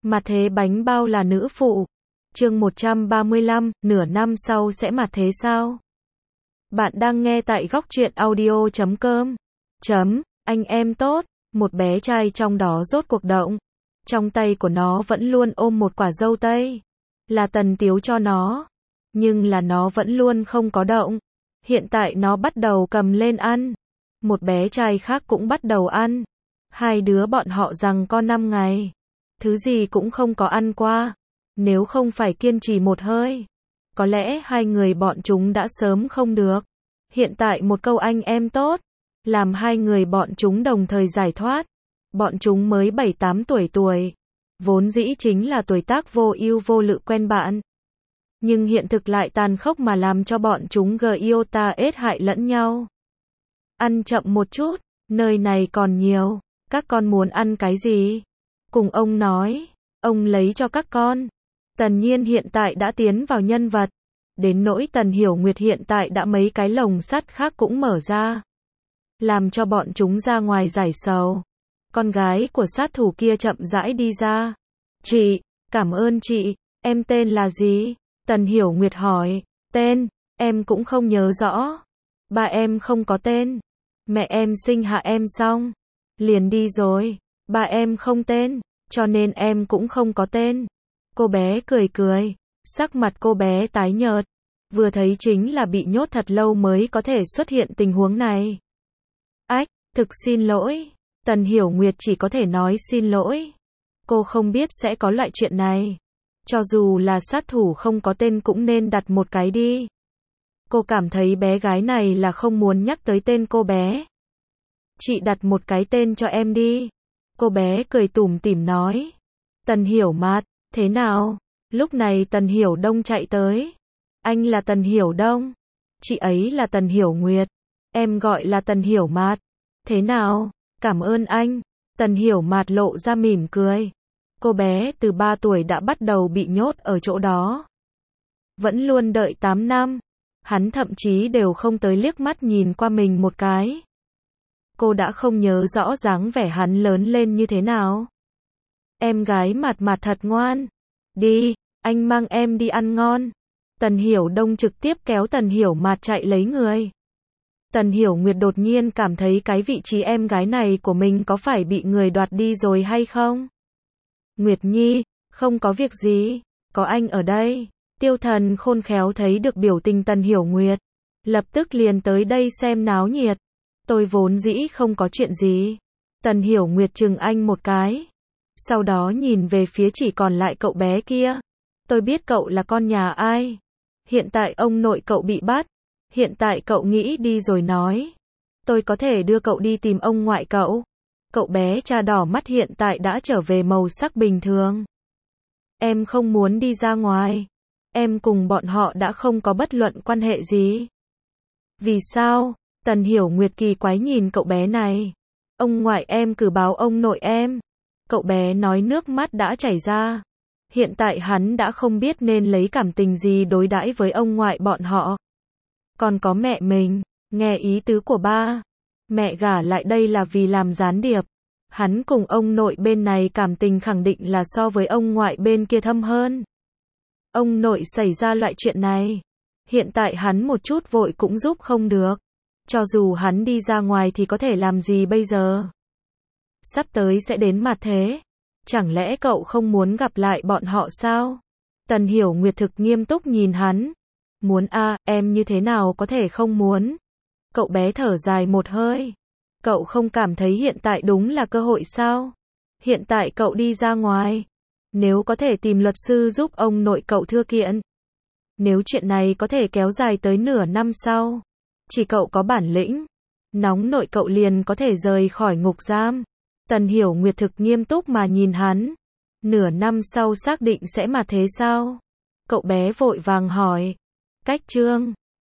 Mặt thế bánh bao là nữ phụ. Chương 135, nửa năm sau sẽ mặt thế sao? Bạn đang nghe tại góc truyện audio.com. Anh em tốt, một bé trai trong đó rốt cuộc động. Trong tay của nó vẫn luôn ôm một quả dâu tây. Là Tần Tiếu cho nó. Nhưng là nó vẫn luôn không có động. Hiện tại nó bắt đầu cầm lên ăn. Một bé trai khác cũng bắt đầu ăn. Hai đứa bọn họ giằng co 5 ngày. Thứ gì cũng không có ăn qua. Nếu không phải kiên trì một hơi, có lẽ hai người bọn chúng đã sớm không được. Hiện tại một câu anh em tốt, làm hai người bọn chúng đồng thời giải thoát. Bọn chúng mới 7-8 tuổi, vốn dĩ chính là tuổi tác vô ưu vô lự quen bạn. Nhưng hiện thực lại tàn khốc mà làm cho bọn chúng iota ết hại lẫn nhau. Ăn chậm một chút, nơi này còn nhiều, các con muốn ăn cái gì? Cùng ông nói, ông lấy cho các con. Tần Nhiên hiện tại đã tiến vào nhân vật. Đến nỗi Tần Hiểu Nguyệt hiện tại đã mấy cái lồng sắt khác cũng mở ra. Làm cho bọn chúng ra ngoài giải sầu. Con gái của sát thủ kia chậm rãi đi ra. Chị, cảm ơn chị, em tên là gì? Tần Hiểu Nguyệt hỏi, tên, em cũng không nhớ rõ. Ba em không có tên. Mẹ em sinh hạ em xong, liền đi rồi. Ba em không tên, cho nên em cũng không có tên. Cô bé cười, sắc mặt cô bé tái nhợt. Vừa thấy chính là bị nhốt thật lâu mới có thể xuất hiện tình huống này. Ách, thực xin lỗi. Tần Hiểu Nguyệt chỉ có thể nói xin lỗi. Cô không biết sẽ có loại chuyện này. Cho dù là sát thủ không có tên cũng nên đặt một cái đi. Cô cảm thấy bé gái này là không muốn nhắc tới tên cô bé. Chị đặt một cái tên cho em đi. Cô bé cười tủm tỉm nói. Tần Hiểu Mạt, thế nào? Lúc này Tần Hiểu Đông chạy tới. Anh là Tần Hiểu Đông. Chị ấy là Tần Hiểu Nguyệt. Em gọi là Tần Hiểu Mạt. Thế nào? Cảm ơn anh. Tần Hiểu Mạt lộ ra mỉm cười. Cô bé từ 3 tuổi đã bắt đầu bị nhốt ở chỗ đó. Vẫn luôn đợi 8 năm. Hắn thậm chí đều không tới liếc mắt nhìn qua mình một cái. Cô đã không nhớ rõ dáng vẻ hắn lớn lên như thế nào. Em gái Mạt Mạt thật ngoan. Đi, anh mang em đi ăn ngon. Tần Hiểu Đông trực tiếp kéo Tần Hiểu Mạt chạy lấy người. Tần Hiểu Nguyệt đột nhiên cảm thấy cái vị trí em gái này của mình có phải bị người đoạt đi rồi hay không? Nguyệt Nhi, không có việc gì, có anh ở đây. Tiêu Thần khôn khéo thấy được biểu tình Tần Hiểu Nguyệt, lập tức liền tới đây xem náo nhiệt. Tôi vốn dĩ không có chuyện gì. Tần Hiểu Nguyệt chừng anh một cái. Sau đó nhìn về phía chỉ còn lại cậu bé kia. Tôi biết cậu là con nhà ai. Hiện tại ông nội cậu bị bắt. Hiện tại cậu nghĩ đi rồi nói. Tôi có thể đưa cậu đi tìm ông ngoại cậu. Cậu bé cha đỏ mắt hiện tại đã trở về màu sắc bình thường. Em không muốn đi ra ngoài. Em cùng bọn họ đã không có bất luận quan hệ gì. Vì sao? Tần Hiểu Nguyệt kỳ quái nhìn cậu bé này. Ông ngoại em cử báo ông nội em. Cậu bé nói nước mắt đã chảy ra. Hiện tại hắn đã không biết nên lấy cảm tình gì đối đãi với ông ngoại bọn họ. Còn có mẹ mình, nghe ý tứ của ba. Mẹ gả lại đây là vì làm gián điệp. Hắn cùng ông nội bên này cảm tình khẳng định là so với ông ngoại bên kia thâm hơn. Ông nội xảy ra loại chuyện này. Hiện tại hắn một chút vội cũng giúp không được. Cho dù hắn đi ra ngoài thì có thể làm gì bây giờ? Sắp tới sẽ đến mặt thế. Chẳng lẽ cậu không muốn gặp lại bọn họ sao? Tần Hiểu Nguyệt thực nghiêm túc nhìn hắn. Muốn a, em như thế nào có thể không muốn? Cậu bé thở dài một hơi. Cậu không cảm thấy hiện tại đúng là cơ hội sao? Hiện tại cậu đi ra ngoài. Nếu có thể tìm luật sư giúp ông nội cậu thưa kiện. Nếu chuyện này có thể kéo dài tới nửa năm sau. Chỉ cậu có bản lĩnh. Nóng nội cậu liền có thể rời khỏi ngục giam. Tần Hiểu Nguyệt thực nghiêm túc mà nhìn hắn. Nửa năm sau xác định sẽ mà thế sao? Cậu bé vội vàng hỏi. Cách chương